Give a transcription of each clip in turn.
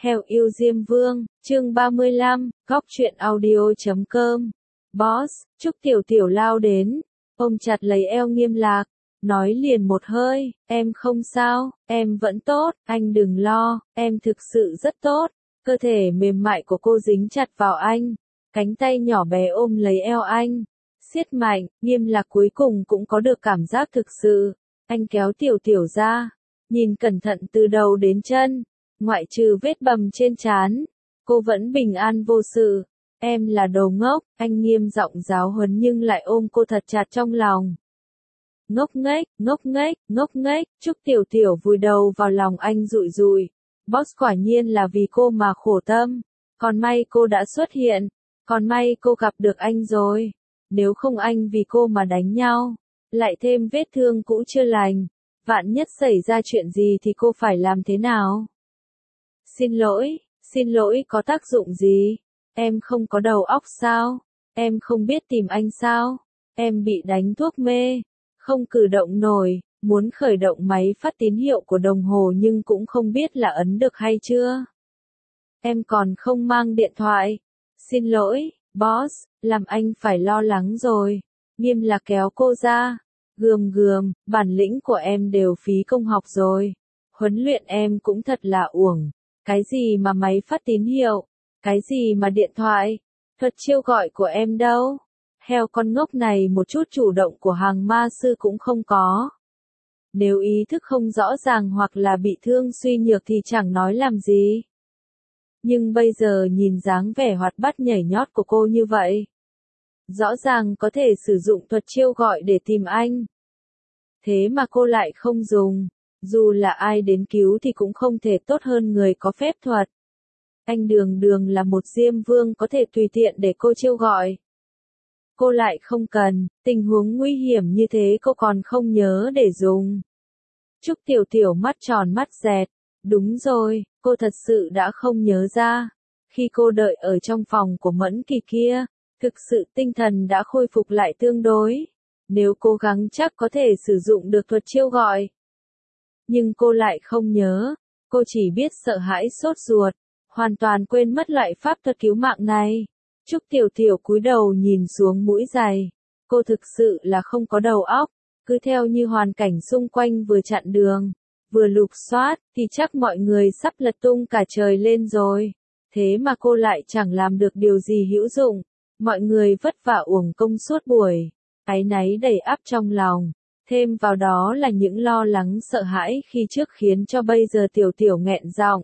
Heo yêu Diêm Vương, chương 35, góc truyện audio.com. Boss, Trúc Tiểu Tiểu lao đến, ôm chặt lấy eo Nghiêm Lạc, nói liền một hơi, em không sao, em vẫn tốt, anh đừng lo, em thực sự rất tốt. Cơ thể mềm mại của cô dính chặt vào anh, cánh tay nhỏ bé ôm lấy eo anh, siết mạnh. Nghiêm Lạc cuối cùng cũng có được cảm giác thực sự. Anh kéo Tiểu Tiểu ra, nhìn cẩn thận từ đầu đến chân, ngoại trừ vết bầm trên trán, cô vẫn bình an vô sự. Em là đồ ngốc, anh nghiêm giọng giáo huấn nhưng lại ôm cô thật chặt trong lòng. Ngốc nghếch, ngốc nghếch, ngốc nghếch. Trúc Tiểu Tiểu vùi đầu vào lòng anh rụi rụi. Boss quả nhiên là vì cô mà khổ tâm. Còn may cô đã xuất hiện. Còn may cô gặp được anh rồi. Nếu không anh vì cô mà đánh nhau. Lại thêm vết thương cũ chưa lành. Vạn nhất xảy ra chuyện gì thì cô phải làm thế nào? Xin lỗi có tác dụng gì? Em không có đầu óc sao? Em không biết tìm anh sao? Em bị đánh thuốc mê, không cử động nổi, muốn khởi động máy phát tín hiệu của đồng hồ nhưng cũng không biết là ấn được hay chưa. Em còn không mang điện thoại. Xin lỗi, boss, làm anh phải lo lắng rồi. Nghiêm Lạc kéo cô ra. Gườm, bản lĩnh của em đều phí công học rồi. Huấn luyện em cũng thật là uổng. Cái gì mà máy phát tín hiệu? Cái gì mà điện thoại? Thuật chiêu gọi của em đâu? Heo con ngốc này một chút chủ động của hàng ma sư cũng không có. Nếu ý thức không rõ ràng hoặc là bị thương suy nhược thì chẳng nói làm gì. Nhưng bây giờ nhìn dáng vẻ hoạt bát nhảy nhót của cô như vậy. Rõ ràng có thể sử dụng thuật chiêu gọi để tìm anh. Thế mà cô lại không dùng. Dù là ai đến cứu thì cũng không thể tốt hơn người có phép thuật. Anh đường là một Diêm Vương có thể tùy tiện để cô chiêu gọi. Cô lại không cần, tình huống nguy hiểm như thế cô còn không nhớ để dùng. Trúc Tiểu Tiểu mắt tròn mắt dẹt. Đúng rồi, cô thật sự đã không nhớ ra. Khi cô đợi ở trong phòng của Mẫn Kỳ kia, thực sự tinh thần đã khôi phục lại tương đối. Nếu cố gắng chắc có thể sử dụng được thuật chiêu gọi. Nhưng cô lại không nhớ, cô chỉ biết sợ hãi sốt ruột, hoàn toàn quên mất loại pháp thuật cứu mạng này. Trúc Tiểu Tiểu cúi đầu nhìn xuống mũi giày, cô thực sự là không có đầu óc, cứ theo như hoàn cảnh xung quanh vừa chặn đường, vừa lục soát, thì chắc mọi người sắp lật tung cả trời lên rồi. Thế mà cô lại chẳng làm được điều gì hữu dụng, mọi người vất vả uổng công suốt buổi, áy náy đầy ắp trong lòng. Thêm vào đó là những lo lắng sợ hãi khi trước khiến cho bây giờ Tiểu Tiểu nghẹn giọng.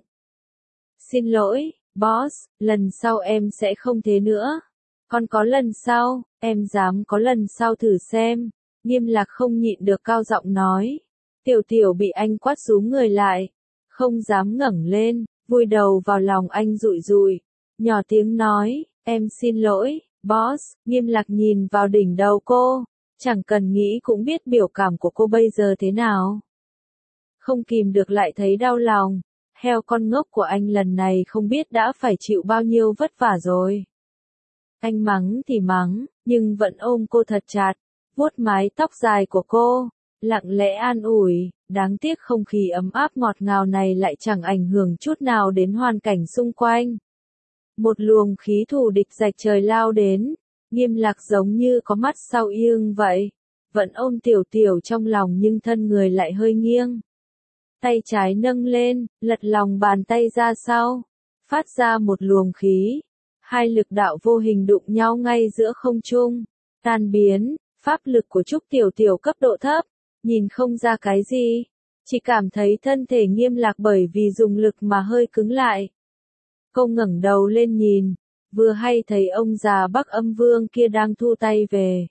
Xin lỗi, boss, lần sau em sẽ không thế nữa. Còn có lần sau, em dám có lần sau thử xem. Nghiêm Lạc không nhịn được cao giọng nói. Tiểu Tiểu bị anh quát rúm người lại, không dám ngẩng lên, vùi đầu vào lòng anh rụi rụi, nhỏ tiếng nói, em xin lỗi, boss. Nghiêm Lạc nhìn vào đỉnh đầu cô. Chẳng cần nghĩ cũng biết biểu cảm của cô bây giờ thế nào. Không kìm được lại thấy đau lòng. Heo con ngốc của anh lần này không biết đã phải chịu bao nhiêu vất vả rồi. Anh mắng thì mắng, nhưng vẫn ôm cô thật chặt, vuốt mái tóc dài của cô, lặng lẽ an ủi. Đáng tiếc không khí ấm áp ngọt ngào này lại chẳng ảnh hưởng chút nào đến hoàn cảnh xung quanh. Một luồng khí thù địch rạch trời lao đến. Nghiêm Lạc giống như có mắt sau ương vậy, vẫn ôm Tiểu Tiểu trong lòng nhưng thân người lại hơi nghiêng. Tay trái nâng lên, lật lòng bàn tay ra sau, phát ra một luồng khí. Hai lực đạo vô hình đụng nhau ngay giữa không trung, tan biến. Pháp lực của Trúc Tiểu Tiểu cấp độ thấp, nhìn không ra cái gì, chỉ cảm thấy thân thể Nghiêm Lạc bởi vì dùng lực mà hơi cứng lại. Cô ngẩng đầu lên nhìn. Vừa hay thấy ông già Bắc Âm Vương kia đang thu tay về.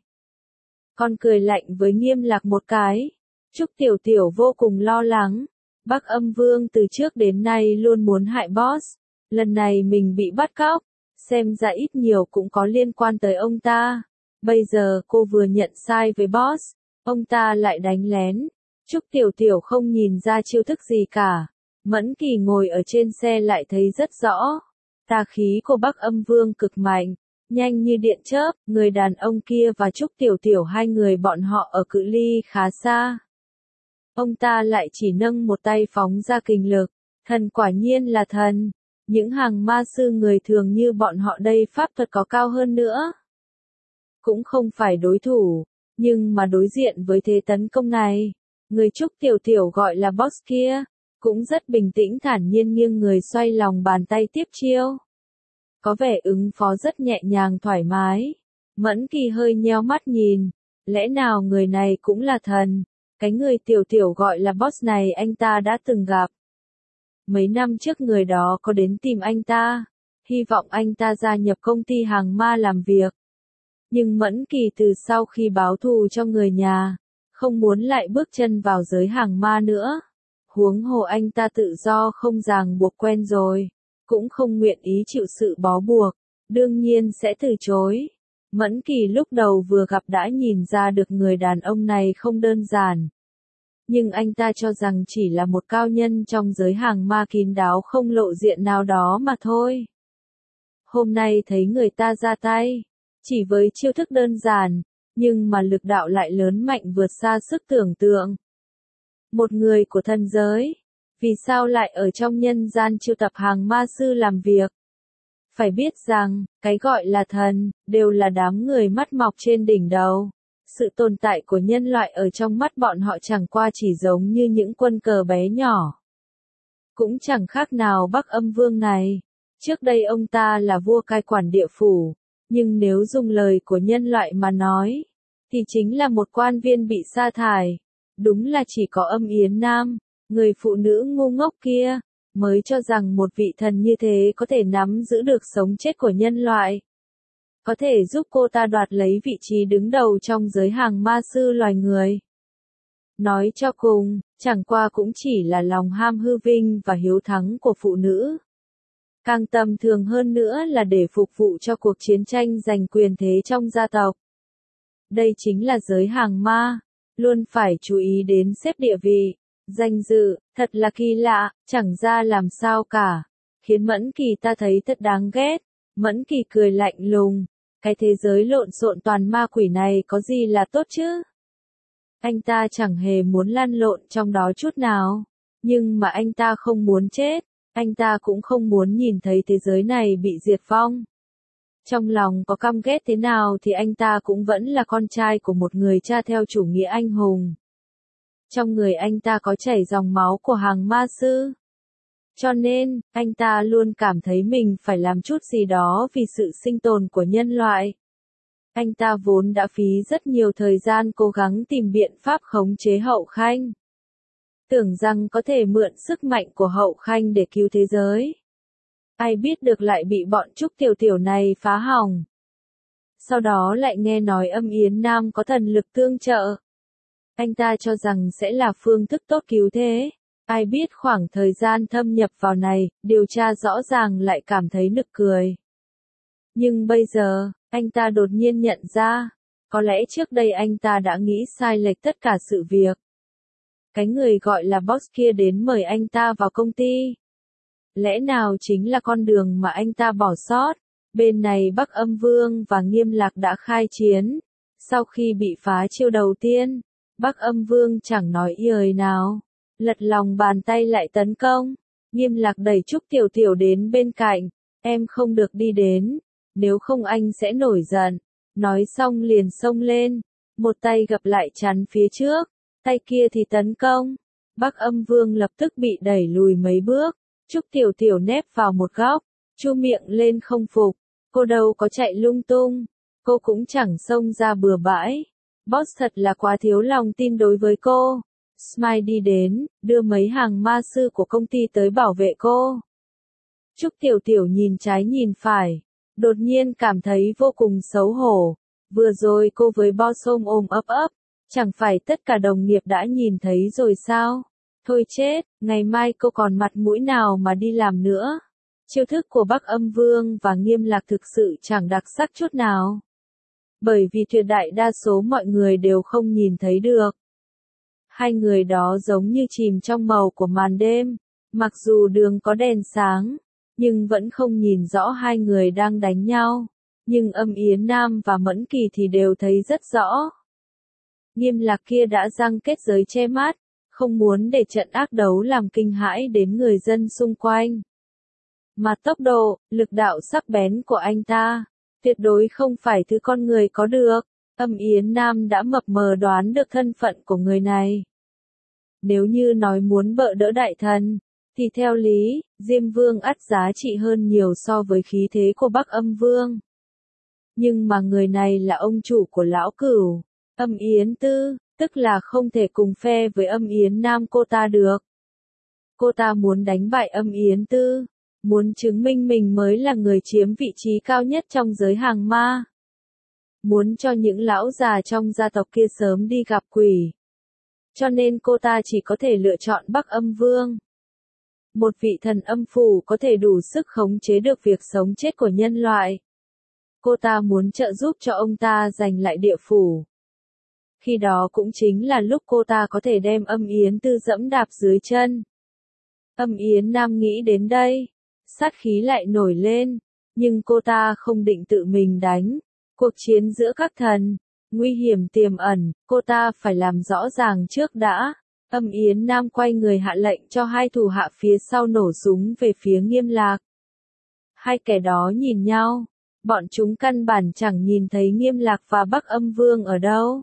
Con cười lạnh với Nghiêm Lạc một cái. Trúc Tiểu Tiểu vô cùng lo lắng. Bắc Âm Vương từ trước đến nay luôn muốn hại boss. Lần này mình bị bắt cóc, xem ra ít nhiều cũng có liên quan tới ông ta. Bây giờ cô vừa nhận sai với boss, ông ta lại đánh lén. Trúc Tiểu Tiểu không nhìn ra chiêu thức gì cả. Mẫn Kỳ ngồi ở trên xe lại thấy rất rõ. Tà khí của Bắc Âm Vương cực mạnh, nhanh như điện chớp. Người đàn ông kia và Trúc Tiểu Tiểu hai người bọn họ ở cự ly khá xa. Ông ta lại chỉ nâng một tay phóng ra kình lực. Thần quả nhiên là thần. Những hàng ma sư người thường như bọn họ đây pháp thuật có cao hơn nữa. Cũng không phải đối thủ, nhưng mà đối diện với thế tấn công này, người Trúc Tiểu Tiểu gọi là boss kia, cũng rất bình tĩnh thản nhiên nghiêng người xoay lòng bàn tay tiếp chiêu. Có vẻ ứng phó rất nhẹ nhàng thoải mái. Mẫn Kỳ hơi nheo mắt nhìn, lẽ nào người này cũng là thần, cái người Tiểu Tiểu gọi là boss này anh ta đã từng gặp. Mấy năm trước người đó có đến tìm anh ta, hy vọng anh ta gia nhập công ty hàng ma làm việc. Nhưng Mẫn Kỳ từ sau khi báo thù cho người nhà, không muốn lại bước chân vào giới hàng ma nữa. Huống hồ anh ta tự do không ràng buộc quen rồi, cũng không nguyện ý chịu sự bó buộc, đương nhiên sẽ từ chối. Mẫn Kỳ lúc đầu vừa gặp đã nhìn ra được người đàn ông này không đơn giản. Nhưng anh ta cho rằng chỉ là một cao nhân trong giới hàng ma kín đáo không lộ diện nào đó mà thôi. Hôm nay thấy người ta ra tay, chỉ với chiêu thức đơn giản, nhưng mà lực đạo lại lớn mạnh vượt xa sức tưởng tượng. Một người của thần giới, vì sao lại ở trong nhân gian chiêu tập hàng ma sư làm việc? Phải biết rằng, cái gọi là thần, đều là đám người mắt mọc trên đỉnh đầu. Sự tồn tại của nhân loại ở trong mắt bọn họ chẳng qua chỉ giống như những quân cờ bé nhỏ. Cũng chẳng khác nào Bắc Âm Vương này. Trước đây ông ta là vua cai quản địa phủ, nhưng nếu dùng lời của nhân loại mà nói, thì chính là một quan viên bị sa thải. Đúng là chỉ có Âm Yến Nam, người phụ nữ ngu ngốc kia, mới cho rằng một vị thần như thế có thể nắm giữ được sống chết của nhân loại. Có thể giúp cô ta đoạt lấy vị trí đứng đầu trong giới hàng ma sư loài người. Nói cho cùng, chẳng qua cũng chỉ là lòng ham hư vinh và hiếu thắng của phụ nữ. Càng tầm thường hơn nữa là để phục vụ cho cuộc chiến tranh giành quyền thế trong gia tộc. Đây chính là giới hàng ma, luôn phải chú ý đến xếp địa vị, danh dự, thật là kỳ lạ, chẳng ra làm sao cả. Khiến Mẫn Kỳ ta thấy thật đáng ghét. Mẫn Kỳ cười lạnh lùng, cái thế giới lộn xộn toàn ma quỷ này có gì là tốt chứ? Anh ta chẳng hề muốn lăn lộn trong đó chút nào, nhưng mà anh ta không muốn chết, anh ta cũng không muốn nhìn thấy thế giới này bị diệt vong. Trong lòng có căm ghét thế nào thì anh ta cũng vẫn là con trai của một người cha theo chủ nghĩa anh hùng. Trong người anh ta có chảy dòng máu của hàng ma sư. Cho nên, anh ta luôn cảm thấy mình phải làm chút gì đó vì sự sinh tồn của nhân loại. Anh ta vốn đã phí rất nhiều thời gian cố gắng tìm biện pháp khống chế Hậu Khanh. Tưởng rằng có thể mượn sức mạnh của Hậu Khanh để cứu thế giới. Ai biết được lại bị bọn Trúc Tiểu Tiểu này phá hỏng. Sau đó lại nghe nói Âm Yến Nam có thần lực tương trợ. Anh ta cho rằng sẽ là phương thức tốt cứu thế. Ai biết khoảng thời gian thâm nhập vào này, điều tra rõ ràng lại cảm thấy nực cười. Nhưng bây giờ, anh ta đột nhiên nhận ra, có lẽ trước đây anh ta đã nghĩ sai lệch tất cả sự việc. Cái người gọi là boss kia đến mời anh ta vào công ty. Lẽ nào chính là con đường mà anh ta bỏ sót? Bên này Bắc Âm Vương và Nghiêm Lạc đã khai chiến. Sau khi bị phá chiêu đầu tiên, Bắc Âm Vương chẳng nói lời nào. Lật lòng bàn tay lại tấn công. Nghiêm Lạc đẩy Trúc Tiểu Tiểu đến bên cạnh. Em không được đi đến, nếu không anh sẽ nổi giận. Nói xong liền xông lên. Một tay gập lại chắn phía trước, tay kia thì tấn công. Bắc Âm Vương lập tức bị đẩy lùi mấy bước. Trúc Tiểu Tiểu nép vào một góc, chu miệng lên không phục. Cô đâu có chạy lung tung, cô cũng chẳng xông ra bừa bãi. Boss thật là quá thiếu lòng tin đối với cô. Smile đi đến, đưa mấy hàng ma sư của công ty tới bảo vệ cô. Trúc Tiểu Tiểu nhìn trái nhìn phải, đột nhiên cảm thấy vô cùng xấu hổ. Vừa rồi cô với boss ôm ấp, chẳng phải tất cả đồng nghiệp đã nhìn thấy rồi sao? Thôi chết, ngày mai cô còn mặt mũi nào mà đi làm nữa. Chiêu thức của Bắc Âm Vương và Nghiêm Lạc thực sự chẳng đặc sắc chút nào. Bởi vì tuyệt đại đa số mọi người đều không nhìn thấy được. Hai người đó giống như chìm trong màu của màn đêm, mặc dù đường có đèn sáng, nhưng vẫn không nhìn rõ hai người đang đánh nhau. Nhưng Âm Yến Nam và Mẫn Kỳ thì đều thấy rất rõ. Nghiêm Lạc kia đã giăng kết giới che mắt, không muốn để trận ác đấu làm kinh hãi đến người dân xung quanh. Mà tốc độ, lực đạo sắc bén của anh ta, tuyệt đối không phải thứ con người có được. Âm Yến Nam đã mập mờ đoán được thân phận của người này. Nếu như nói muốn bợ đỡ đại thần, thì theo lý, Diêm Vương ắt giá trị hơn nhiều so với khí thế của Bắc Âm Vương. Nhưng mà người này là ông chủ của Lão Cửu, Âm Yến Tư, tức là không thể cùng phe với Âm Yến Nam cô ta được. Cô ta muốn đánh bại Âm Yến Tư, muốn chứng minh mình mới là người chiếm vị trí cao nhất trong giới hàng ma. Muốn cho những lão già trong gia tộc kia sớm đi gặp quỷ. Cho nên cô ta chỉ có thể lựa chọn Bắc Âm Vương. Một vị thần âm phủ có thể đủ sức khống chế được việc sống chết của nhân loại. Cô ta muốn trợ giúp cho ông ta giành lại địa phủ. Khi đó cũng chính là lúc cô ta có thể đem Âm Yến Tư dẫm đạp dưới chân. Âm Yến Nam nghĩ đến đây, sát khí lại nổi lên, nhưng cô ta không định tự mình đánh. Cuộc chiến giữa các thần, nguy hiểm tiềm ẩn, cô ta phải làm rõ ràng trước đã. Âm Yến Nam quay người hạ lệnh cho hai thủ hạ phía sau nổ súng về phía Nghiêm Lạc. Hai kẻ đó nhìn nhau, bọn chúng căn bản chẳng nhìn thấy Nghiêm Lạc và Bắc Âm Vương ở đâu.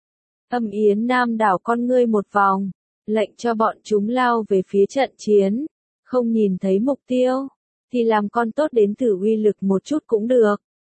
Âm Yến Nam đảo con ngươi một vòng, lệnh cho bọn chúng lao về phía trận chiến, không nhìn thấy mục tiêu, thì làm con tốt đến thử uy lực một chút cũng được.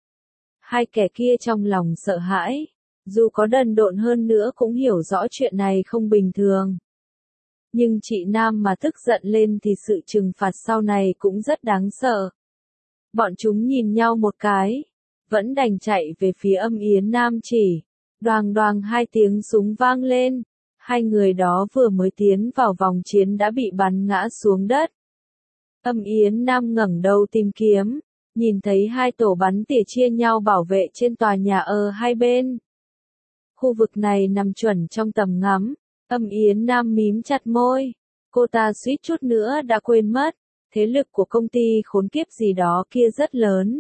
Hai kẻ kia trong lòng sợ hãi, dù có đần độn hơn nữa cũng hiểu rõ chuyện này không bình thường. Nhưng chị Nam mà tức giận lên thì sự trừng phạt sau này cũng rất đáng sợ. Bọn chúng nhìn nhau một cái, vẫn đành chạy về phía Âm Yến Nam chỉ. Đoàng đoàng hai tiếng súng vang lên, hai người đó vừa mới tiến vào vòng chiến đã bị bắn ngã xuống đất. Âm Yến Nam ngẩng đầu tìm kiếm, nhìn thấy hai tổ bắn tỉa chia nhau bảo vệ trên tòa nhà ở hai bên. Khu vực này nằm chuẩn trong tầm ngắm, Âm Yến Nam mím chặt môi, cô ta suýt chút nữa đã quên mất, thế lực của công ty khốn kiếp gì đó kia rất lớn.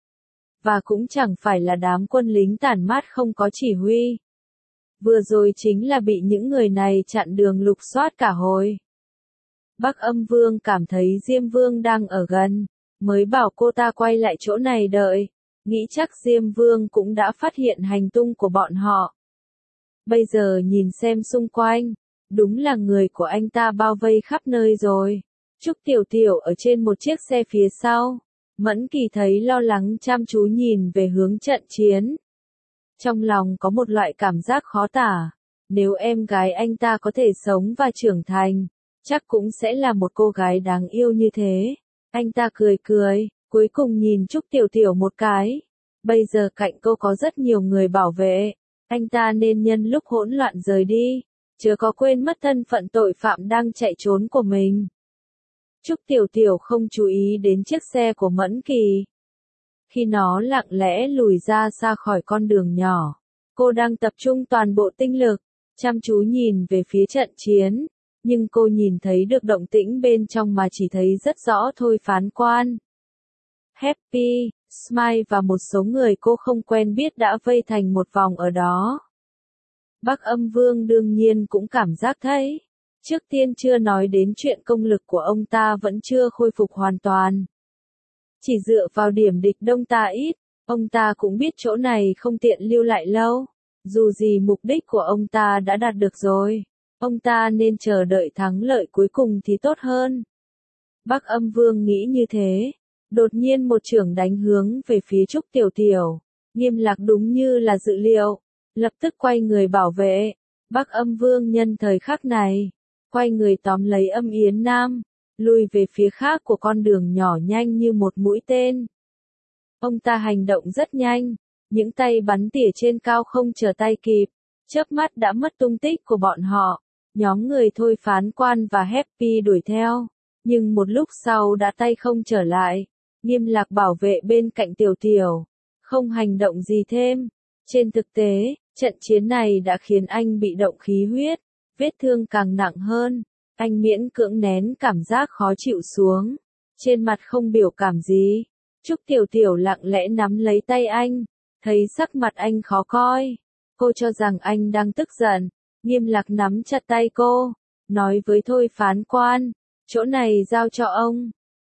Và cũng chẳng phải là đám quân lính tản mát không có chỉ huy. Vừa rồi chính là bị những người này chặn đường lục soát cả hồi. Bắc Âm Vương cảm thấy Diêm Vương đang ở gần, mới bảo cô ta quay lại chỗ này đợi, nghĩ chắc Diêm Vương cũng đã phát hiện hành tung của bọn họ. Bây giờ nhìn xem xung quanh, đúng là người của anh ta bao vây khắp nơi rồi. Trúc Tiểu Tiểu ở trên một chiếc xe phía sau. Mẫn Kỳ thấy lo lắng chăm chú nhìn về hướng trận chiến. Trong lòng có một loại cảm giác khó tả, nếu em gái anh ta có thể sống và trưởng thành, chắc cũng sẽ là một cô gái đáng yêu như thế. Anh ta cười cười, cuối cùng nhìn Trúc Tiểu Tiểu một cái. Bây giờ cạnh cô có rất nhiều người bảo vệ, anh ta nên nhân lúc hỗn loạn rời đi, chớ có quên mất thân phận tội phạm đang chạy trốn của mình. Trúc Tiểu Tiểu không chú ý đến chiếc xe của Mẫn Kỳ. Khi nó lặng lẽ lùi ra xa khỏi con đường nhỏ, cô đang tập trung toàn bộ tinh lực, chăm chú nhìn về phía trận chiến, nhưng cô nhìn thấy được động tĩnh bên trong mà chỉ thấy rất rõ thôi. Phán quan, Happy, Smile và một số người cô không quen biết đã vây thành một vòng ở đó. Bắc Âm Vương đương nhiên cũng cảm giác thấy. Trước tiên chưa nói đến chuyện công lực của ông ta vẫn chưa khôi phục hoàn toàn. Chỉ dựa vào điểm địch đông ta ít, ông ta cũng biết chỗ này không tiện lưu lại lâu. Dù gì mục đích của ông ta đã đạt được rồi, ông ta nên chờ đợi thắng lợi cuối cùng thì tốt hơn. Bắc Âm Vương nghĩ như thế, đột nhiên một chưởng đánh hướng về phía Trúc Tiểu Tiểu. Nghiêm Lạc đúng như là dự liệu, lập tức quay người bảo vệ. Bắc Âm Vương nhân thời khắc này, quay người tóm lấy Âm Yến Nam, lùi về phía khác của con đường nhỏ nhanh như một mũi tên. Ông ta hành động rất nhanh, những tay bắn tỉa trên cao không chờ tay kịp, chớp mắt đã mất tung tích của bọn họ. Nhóm người Thôi Phán Quan và Happy đuổi theo, nhưng một lúc sau đã tay không trở lại. Nghiêm Lạc bảo vệ bên cạnh Tiểu Tiểu, không hành động gì thêm. Trên thực tế, trận chiến này đã khiến anh bị động khí huyết, vết thương càng nặng hơn. Anh miễn cưỡng nén cảm giác khó chịu xuống, trên mặt không biểu cảm gì. Trúc Tiểu Tiểu lặng lẽ nắm lấy tay anh, thấy sắc mặt anh khó coi. Cô cho rằng anh đang tức giận. Nghiêm Lạc nắm chặt tay cô, nói với Thôi Phán Quan, chỗ này giao cho ông.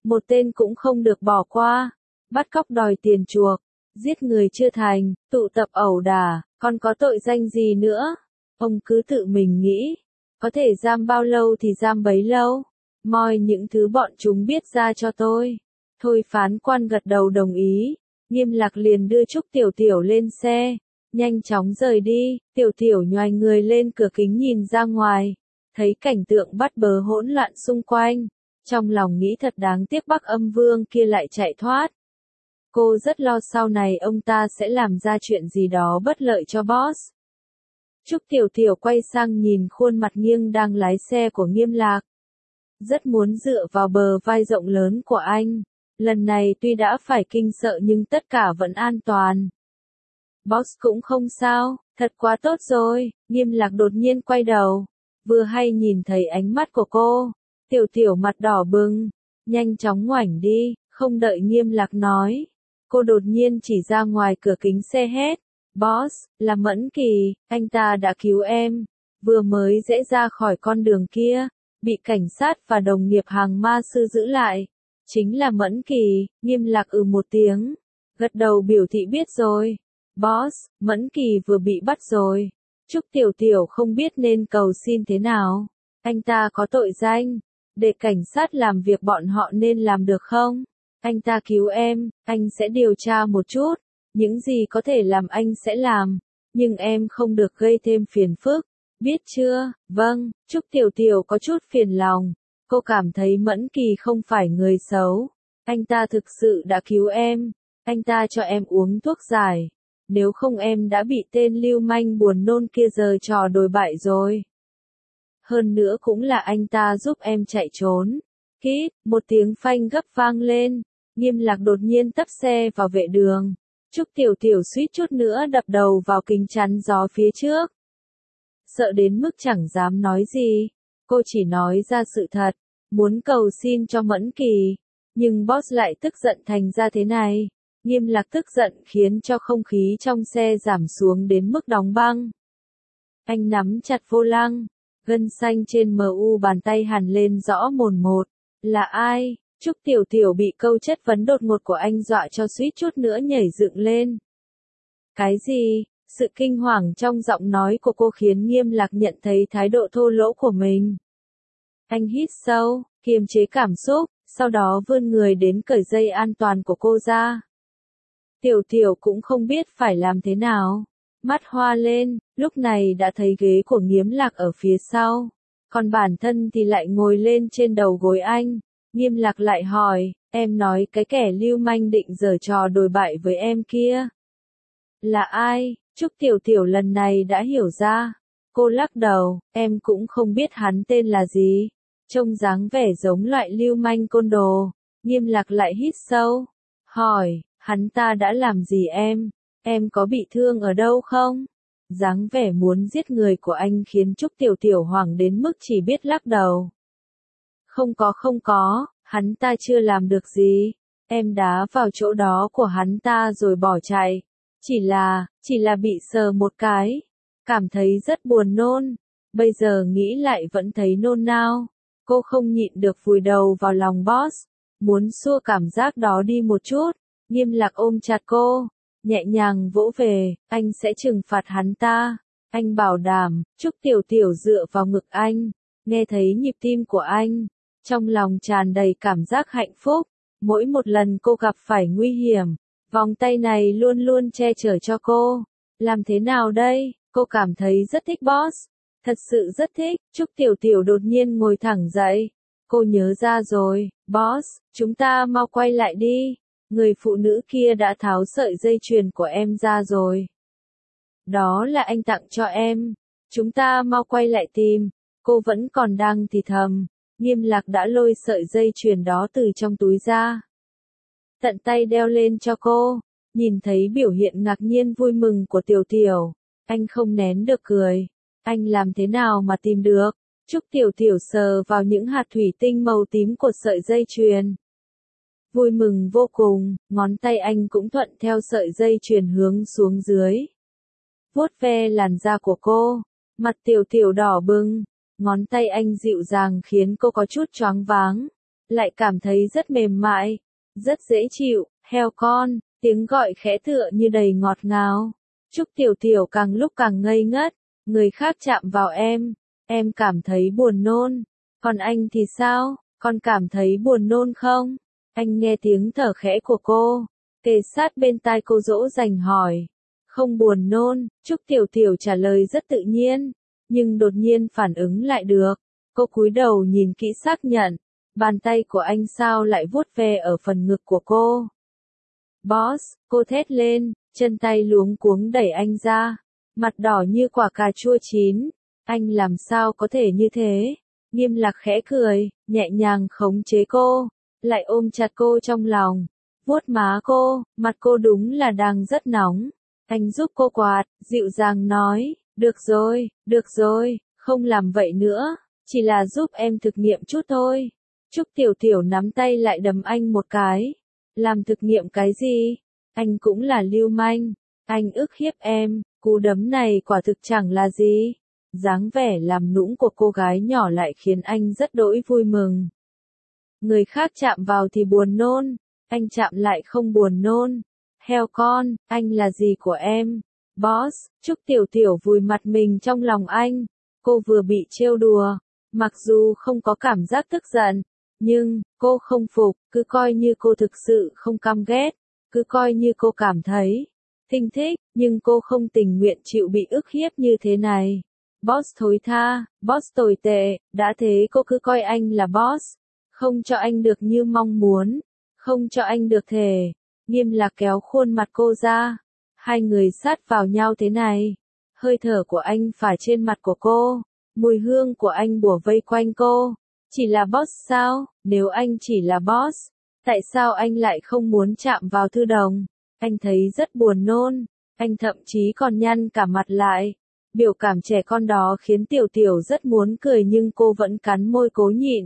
một tên cũng không được bỏ qua. Bắt cóc đòi tiền chuộc, giết người chưa thành, tụ tập ẩu đả, còn có tội danh gì nữa? Ông cứ tự mình nghĩ, có thể giam bao lâu thì giam bấy lâu. Moi những thứ bọn chúng biết ra cho tôi. Thôi phán quan gật đầu đồng ý. Nghiêm Lạc liền đưa Trúc Tiểu Tiểu lên xe, nhanh chóng rời đi. Tiểu Tiểu nhoài người lên cửa kính nhìn ra ngoài, thấy cảnh tượng bắt bớ hỗn loạn xung quanh, trong lòng nghĩ thật đáng tiếc Bắc Âm Vương kia lại chạy thoát. Cô rất lo sau này ông ta sẽ làm ra chuyện gì đó bất lợi cho boss. Trúc Tiểu Tiểu quay sang nhìn khuôn mặt nghiêng đang lái xe của Nghiêm Lạc. Rất muốn dựa vào bờ vai rộng lớn của anh. Lần này tuy đã phải kinh sợ nhưng tất cả vẫn an toàn. Boss cũng không sao, thật quá tốt rồi. Nghiêm Lạc đột nhiên quay đầu, vừa hay nhìn thấy ánh mắt của cô. Tiểu Tiểu mặt đỏ bừng, nhanh chóng ngoảnh đi, không đợi Nghiêm Lạc nói. Cô đột nhiên chỉ ra ngoài cửa kính xe hét. Boss, là Mẫn Kỳ, anh ta đã cứu em. Vừa mới rẽ ra khỏi con đường kia, bị cảnh sát và đồng nghiệp hàng ma sư giữ lại. Chính là Mẫn Kỳ. Nghiêm Lạc một tiếng, gật đầu biểu thị biết rồi. Boss, Mẫn Kỳ vừa bị bắt rồi. Trúc Tiểu Tiểu không biết nên cầu xin thế nào. Anh ta có tội danh, để cảnh sát làm việc bọn họ nên làm được không? Anh ta cứu em, anh sẽ điều tra một chút. Những gì có thể làm anh sẽ làm, nhưng em không được gây thêm phiền phức, biết chưa? Vâng. Trúc Tiểu Tiểu có chút phiền lòng, cô cảm thấy Mẫn Kỳ không phải người xấu, anh ta thực sự đã cứu em, anh ta cho em uống thuốc giải, nếu không em đã bị tên lưu manh buồn nôn kia giở trò đồi bại rồi. Hơn nữa cũng là anh ta giúp em chạy trốn. Kít, một tiếng phanh gấp vang lên, Nghiêm Lạc đột nhiên tấp xe vào vệ đường. Trúc Tiểu Tiểu suýt chút nữa đập đầu vào kính chắn gió phía trước. Sợ đến mức chẳng dám nói gì, cô chỉ nói ra sự thật, muốn cầu xin cho Mẫn Kỳ, nhưng boss lại tức giận thành ra thế này. Nghiêm Lạc tức giận khiến cho không khí trong xe giảm xuống đến mức đóng băng. Anh nắm chặt vô lăng, gân xanh trên mu bàn tay hằn lên rõ mồn một. Là ai? Trúc Tiểu Tiểu bị câu chất vấn đột ngột của anh dọa cho suýt chút nữa nhảy dựng lên. Cái gì? Sự kinh hoàng trong giọng nói của cô khiến Nghiêm Lạc nhận thấy thái độ thô lỗ của mình. Anh hít sâu, kiềm chế cảm xúc, sau đó vươn người đến cởi dây an toàn của cô ra. Tiểu Tiểu cũng không biết phải làm thế nào. Mắt hoa lên, lúc này đã thấy ghế của Nghiêm Lạc ở phía sau. Còn bản thân thì lại ngồi lên trên đầu gối anh. Nghiêm Lạc lại hỏi, em nói cái kẻ lưu manh định giở trò đồi bại với em kia. Là ai? Trúc Tiểu Tiểu lần này đã hiểu ra. Cô lắc đầu, em cũng không biết hắn tên là gì. Trông dáng vẻ giống loại lưu manh côn đồ. Nghiêm Lạc lại hít sâu. Hỏi, hắn ta đã làm gì em? Em có bị thương ở đâu không? Dáng vẻ muốn giết người của anh khiến Trúc Tiểu Tiểu hoảng đến mức chỉ biết lắc đầu. Không có, hắn ta chưa làm được gì. Em đá vào chỗ đó của hắn ta rồi bỏ chạy. Chỉ là bị sờ một cái. Cảm thấy rất buồn nôn. Bây giờ nghĩ lại vẫn thấy nôn nao. Cô không nhịn được vùi đầu vào lòng boss. Muốn xua cảm giác đó đi một chút. Nghiêm Lạc ôm chặt cô, nhẹ nhàng vỗ về, anh sẽ trừng phạt hắn ta. Anh bảo đảm. Trúc Tiểu Tiểu dựa vào ngực anh, nghe thấy nhịp tim của anh. Trong lòng tràn đầy cảm giác hạnh phúc. Mỗi một lần cô gặp phải nguy hiểm, vòng tay này luôn luôn che chở cho cô. Làm thế nào đây? Cô cảm thấy rất thích boss. Thật sự rất thích. Trúc Tiểu Tiểu đột nhiên ngồi thẳng dậy. Cô nhớ ra rồi. Boss, chúng ta mau quay lại đi. Người phụ nữ kia đã tháo sợi dây chuyền của em ra rồi. Đó là anh tặng cho em. Chúng ta mau quay lại tìm. Cô vẫn còn đang thì thầm. Nghiêm Lạc đã lôi sợi dây chuyền đó từ trong túi ra. Tận tay đeo lên cho cô. Nhìn thấy biểu hiện ngạc nhiên vui mừng của Tiểu Tiểu. Anh không nén được cười. Anh làm thế nào mà tìm được? Trúc Tiểu Tiểu sờ vào những hạt thủy tinh màu tím của sợi dây chuyền. Vui mừng vô cùng, ngón tay anh cũng thuận theo sợi dây chuyền hướng xuống dưới. Vuốt ve làn da của cô, mặt Tiểu Tiểu đỏ bừng, ngón tay anh dịu dàng khiến cô có chút choáng váng. lại cảm thấy rất mềm mại, rất dễ chịu, heo con, tiếng gọi khẽ tựa như đầy ngọt ngào. Trúc Tiểu Tiểu càng lúc càng ngây ngất, người khác chạm vào em cảm thấy buồn nôn. Còn anh thì sao, con cảm thấy buồn nôn không? Anh nghe tiếng thở khẽ của cô, kề sát bên tai cô dỗ dành hỏi. Không buồn nôn, Trúc Tiểu Tiểu trả lời rất tự nhiên, nhưng đột nhiên phản ứng lại được. Cô cúi đầu nhìn kỹ xác nhận, bàn tay của anh sao lại vuốt ve ở phần ngực của cô. Boss, cô thét lên, chân tay luống cuống đẩy anh ra, mặt đỏ như quả cà chua chín. Anh làm sao có thể như thế? Nghiêm Lạc khẽ cười, nhẹ nhàng khống chế cô, lại ôm chặt cô trong lòng, vuốt má cô, mặt cô đúng là đang rất nóng. Anh giúp cô quạt, dịu dàng nói, được rồi, không làm vậy nữa, chỉ là giúp em thực nghiệm chút thôi. Trúc Tiểu Tiểu nắm tay lại đấm anh một cái. Làm thực nghiệm cái gì? Anh cũng là lưu manh, anh ức hiếp em, cú đấm này quả thực chẳng là gì. Dáng vẻ làm nũng của cô gái nhỏ lại khiến anh rất đỗi vui mừng. Người khác chạm vào thì buồn nôn, anh chạm lại không buồn nôn. Heo con, anh là gì của em? Boss, Trúc Tiểu Tiểu vùi mặt mình trong lòng anh. Cô vừa bị trêu đùa, mặc dù không có cảm giác tức giận, nhưng cô không phục, cứ coi như cô thực sự không căm ghét, cứ coi như cô cảm thấy thích, nhưng cô không tình nguyện chịu bị ức hiếp như thế này. Boss thối tha, boss tồi tệ, đã thế cô cứ coi anh là boss, không cho anh được như mong muốn, không cho anh được thể. Nghiêm Lạc kéo khuôn mặt cô ra, hai người sát vào nhau thế này, hơi thở của anh phả trên mặt của cô, mùi hương của anh bủa vây quanh cô. Chỉ là boss sao? Nếu anh chỉ là boss, tại sao anh lại không muốn chạm vào Thư Đồng? Anh thấy rất buồn nôn, anh thậm chí còn nhăn cả mặt lại. Biểu cảm trẻ con đó khiến Tiểu Tiểu rất muốn cười nhưng cô vẫn cắn môi cố nhịn.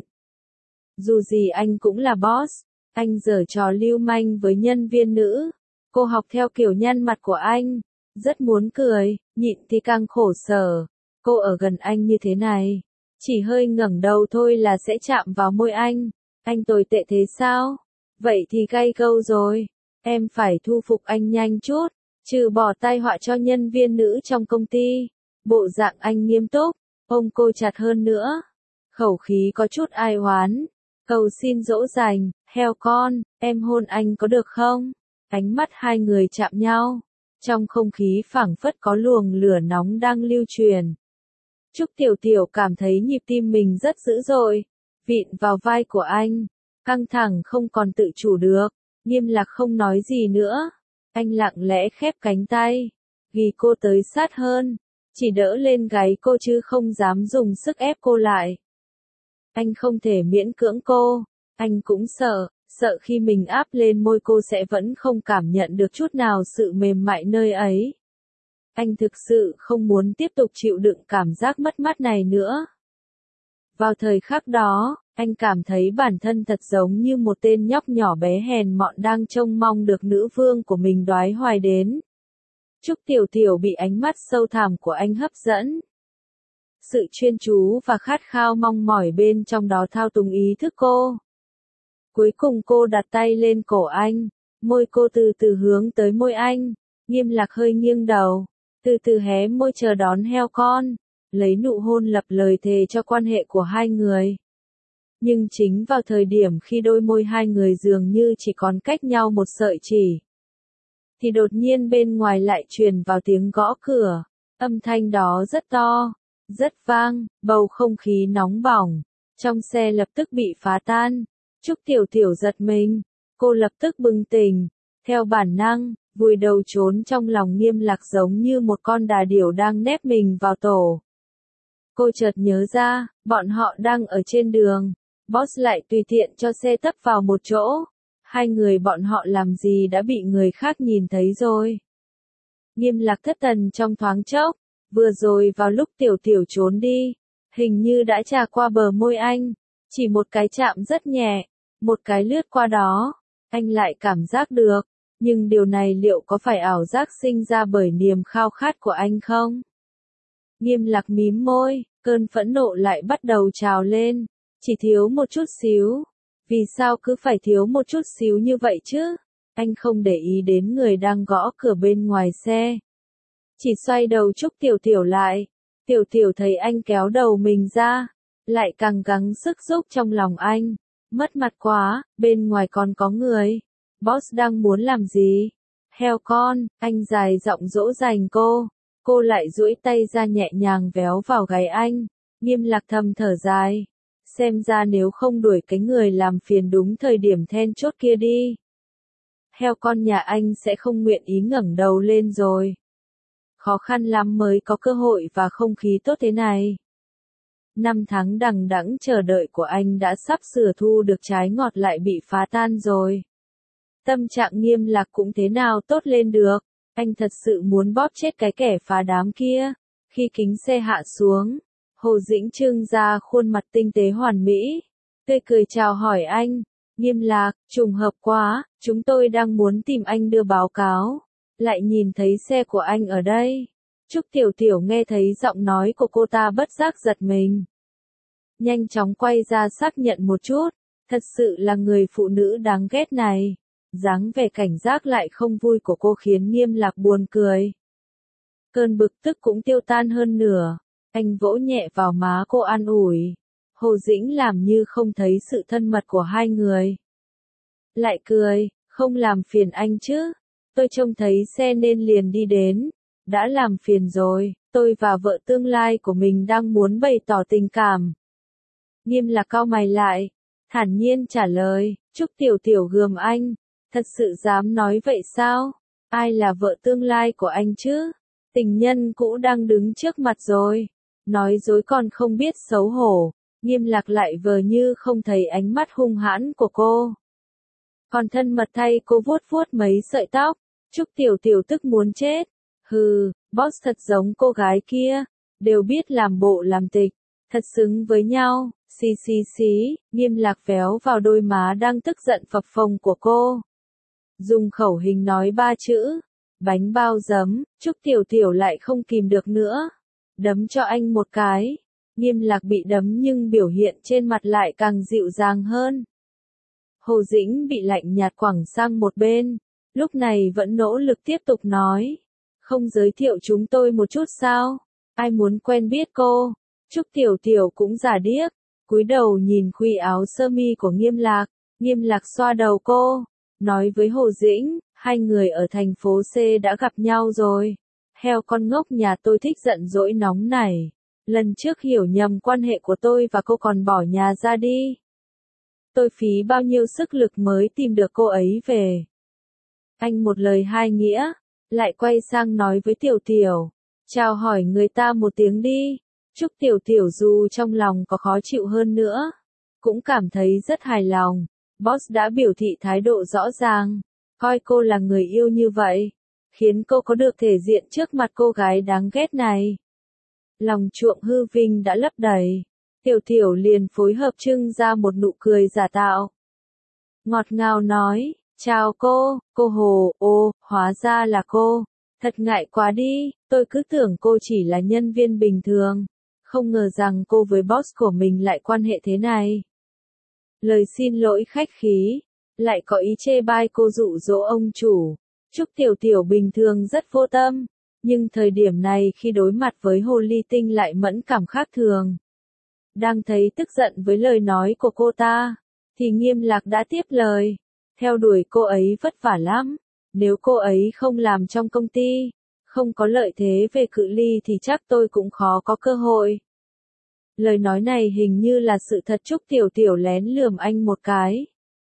Dù gì anh cũng là boss, anh giở trò lưu manh với nhân viên nữ. Cô học theo kiểu nhăn mặt của anh, rất muốn cười, nhịn thì càng khổ sở. Cô ở gần anh như thế này, chỉ hơi ngẩng đầu thôi là sẽ chạm vào môi anh. Anh tồi tệ thế sao? Vậy thì gay gâu rồi. Em phải thu phục anh nhanh chút, trừ bỏ tai họa cho nhân viên nữ trong công ty. Bộ dạng anh nghiêm túc, ôm cô chặt hơn nữa. Khẩu khí có chút ai oán. Cầu xin dỗ dành, heo con, em hôn anh có được không? Ánh mắt hai người chạm nhau. Trong không khí phảng phất có luồng lửa nóng đang lưu truyền. Trúc Tiểu Tiểu cảm thấy nhịp tim mình rất dữ dội, vịn vào vai của anh, căng thẳng không còn tự chủ được. Nghiêm Lạc không nói gì nữa, anh lặng lẽ khép cánh tay, ghi cô tới sát hơn, chỉ đỡ lên gáy cô chứ không dám dùng sức ép cô lại. Anh không thể miễn cưỡng cô, anh cũng sợ khi mình áp lên môi cô sẽ vẫn không cảm nhận được chút nào sự mềm mại nơi ấy. Anh thực sự không muốn tiếp tục chịu đựng cảm giác mất mát này nữa. Vào thời khắc đó, anh cảm thấy bản thân thật giống như một tên nhóc nhỏ bé hèn mọn đang trông mong được nữ vương của mình đoái hoài đến. Trúc Tiểu Tiểu bị ánh mắt sâu thẳm của anh hấp dẫn. Sự chuyên chú và khát khao mong mỏi bên trong đó thao túng ý thức cô. Cuối cùng cô đặt tay lên cổ anh, môi cô từ từ hướng tới môi anh. Nghiêm Lạc hơi nghiêng đầu, từ từ hé môi chờ đón heo con, lấy nụ hôn lập lời thề cho quan hệ của hai người. Nhưng chính vào thời điểm khi đôi môi hai người dường như chỉ còn cách nhau một sợi chỉ, thì đột nhiên bên ngoài lại truyền vào tiếng gõ cửa. Âm thanh đó rất to, rất vang, bầu không khí nóng bỏng trong xe lập tức bị phá tan. Trúc Tiểu Tiểu giật mình, cô lập tức bừng tỉnh, theo bản năng, vùi đầu trốn trong lòng Nghiêm Lạc giống như một con đà điểu đang nép mình vào tổ. Cô chợt nhớ ra, bọn họ đang ở trên đường, boss lại tùy tiện cho xe tấp vào một chỗ. Hai người bọn họ làm gì đã bị người khác nhìn thấy rồi. Nghiêm Lạc thất thần trong thoáng chốc, vừa rồi vào lúc Tiểu Tiểu trốn đi, hình như đã trà qua bờ môi anh, chỉ một cái chạm rất nhẹ, một cái lướt qua đó, anh lại cảm giác được, nhưng điều này liệu có phải ảo giác sinh ra bởi niềm khao khát của anh không? Nghiêm Lạc mím môi, cơn phẫn nộ lại bắt đầu trào lên, chỉ thiếu một chút xíu, Vì sao cứ phải thiếu một chút xíu như vậy chứ? Anh không để ý đến người đang gõ cửa bên ngoài xe. Chỉ xoay đầu Trúc Tiểu Tiểu lại. Tiểu Tiểu thấy anh kéo đầu mình ra, lại càng gắng sức giúp trong lòng anh. Mất mặt quá, bên ngoài còn có người. Boss đang muốn làm gì? Heo con, anh dài giọng dỗ dành cô. Cô lại duỗi tay ra nhẹ nhàng véo vào gáy anh. Nghiêm Lạc thầm thở dài. Xem ra nếu không đuổi cái người làm phiền đúng thời điểm then chốt kia đi, heo con nhà anh sẽ không nguyện ý ngẩng đầu lên rồi. Khó khăn lắm mới có cơ hội và không khí tốt thế này. 5 tháng đằng đẵng chờ đợi của anh đã sắp sửa thu được trái ngọt lại bị phá tan rồi. Tâm trạng Nghiêm Lạc cũng thế nào tốt lên được. Anh thật sự muốn bóp chết cái kẻ phá đám kia. Khi kính xe hạ xuống, Hồ Dĩnh trưng ra khuôn mặt tinh tế hoàn mỹ, tươi cười chào hỏi anh. Nghiêm Lạc, trùng hợp quá, chúng tôi đang muốn tìm anh đưa báo cáo, lại nhìn thấy xe của anh ở đây. Trúc Tiểu Tiểu nghe thấy giọng nói của cô ta bất giác giật mình. Nhanh chóng quay ra xác nhận một chút, thật sự là người phụ nữ đáng ghét này. Dáng vẻ cảnh giác lại không vui của cô khiến Nghiêm Lạc buồn cười. Cơn bực tức cũng tiêu tan hơn nửa. Anh vỗ nhẹ vào má cô an ủi. Hồ Dĩnh làm như không thấy sự thân mật của hai người. Lại cười, không làm phiền anh chứ. Tôi trông thấy xe nên liền đi đến. Đã làm phiền rồi, tôi và vợ tương lai của mình đang muốn bày tỏ tình cảm. Nghiêm Lạc cau mày lại, thản nhiên trả lời. Trúc Tiểu Tiểu gườm anh. Thật sự dám nói vậy sao? Ai là vợ tương lai của anh chứ? Tình nhân cũ đang đứng trước mặt rồi. Nói dối còn không biết xấu hổ. Nghiêm Lạc lại vờ như không thấy ánh mắt hung hãn của cô. Còn thân mật thay cô vuốt vuốt mấy sợi tóc. Trúc Tiểu Tiểu tức muốn chết. Hừ, boss thật giống cô gái kia. Đều biết làm bộ làm tịch. Thật xứng với nhau. Xì xì xí. Nghiêm Lạc véo vào đôi má đang tức giận phập phồng của cô. Dùng khẩu hình nói 3 chữ. Bánh bao giấm. Trúc Tiểu Tiểu lại không kìm được nữa. Đấm cho anh một cái. Nghiêm Lạc bị đấm nhưng biểu hiện trên mặt lại càng dịu dàng hơn. Hồ Dĩnh bị lạnh nhạt quẳng sang một bên. Lúc này vẫn nỗ lực tiếp tục nói. Không giới thiệu chúng tôi một chút sao? Ai muốn quen biết cô? Trúc Tiểu Tiểu cũng giả điếc. Cúi đầu nhìn khuy áo sơ mi của Nghiêm Lạc. Nghiêm Lạc xoa đầu cô. Nói với Hồ Dĩnh, hai người ở thành phố C đã gặp nhau rồi. Heo con ngốc nhà tôi thích giận dỗi nóng này. Lần trước hiểu nhầm quan hệ của tôi và cô còn bỏ nhà ra đi. Tôi phí bao nhiêu sức lực mới tìm được cô ấy về. Anh một lời hai nghĩa, lại quay sang nói với Tiểu Tiểu. Chào hỏi người ta một tiếng đi. Trúc Tiểu Tiểu dù trong lòng có khó chịu hơn nữa, cũng cảm thấy rất hài lòng. Boss đã biểu thị thái độ rõ ràng, coi cô là người yêu như vậy, khiến cô có được thể diện trước mặt cô gái đáng ghét này. Lòng chuộng hư vinh đã lấp đầy, Tiểu Tiểu liền phối hợp trưng ra một nụ cười giả tạo. Ngọt ngào nói, chào cô Hồ, hóa ra là cô, thật ngại quá đi, tôi cứ tưởng cô chỉ là nhân viên bình thường, không ngờ rằng cô với boss của mình lại quan hệ thế này. Lời xin lỗi khách khí, lại có ý chê bai cô dụ dỗ ông chủ. Trúc Tiểu Tiểu bình thường rất vô tâm, nhưng thời điểm này khi đối mặt với Hồ Ly Tinh lại mẫn cảm khác thường. Đang thấy tức giận với lời nói của cô ta, thì Nghiêm Lạc đã tiếp lời. Theo đuổi cô ấy vất vả lắm, nếu cô ấy không làm trong công ty, không có lợi thế về cự ly thì chắc tôi cũng khó có cơ hội. Lời nói này hình như là sự thật. Trúc Tiểu Tiểu lén lườm anh một cái.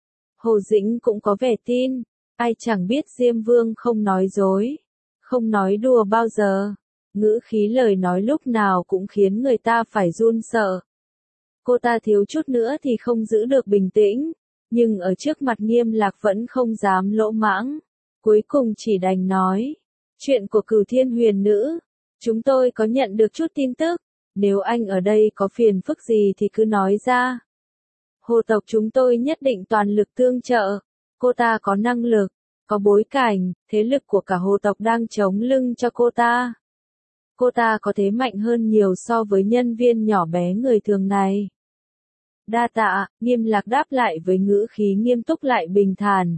Hồ Dĩnh cũng có vẻ tin, ai chẳng biết Diêm Vương không nói dối, không nói đùa bao giờ. Ngữ khí lời nói lúc nào cũng khiến người ta phải run sợ. Cô ta thiếu chút nữa thì không giữ được bình tĩnh, nhưng ở trước mặt Nghiêm Lạc vẫn không dám lỗ mãng. Cuối cùng chỉ đành nói, chuyện của Cửu Thiên Huyền Nữ, chúng tôi có nhận được chút tin tức, nếu anh ở đây có phiền phức gì thì cứ nói ra. Hồ tộc chúng tôi nhất định toàn lực tương trợ, cô ta có năng lực, có bối cảnh, thế lực của cả hồ tộc đang chống lưng cho cô ta. Cô ta có thế mạnh hơn nhiều so với nhân viên nhỏ bé người thường này. Đa tạ, Nghiêm Lạc đáp lại với ngữ khí nghiêm túc lại bình thản.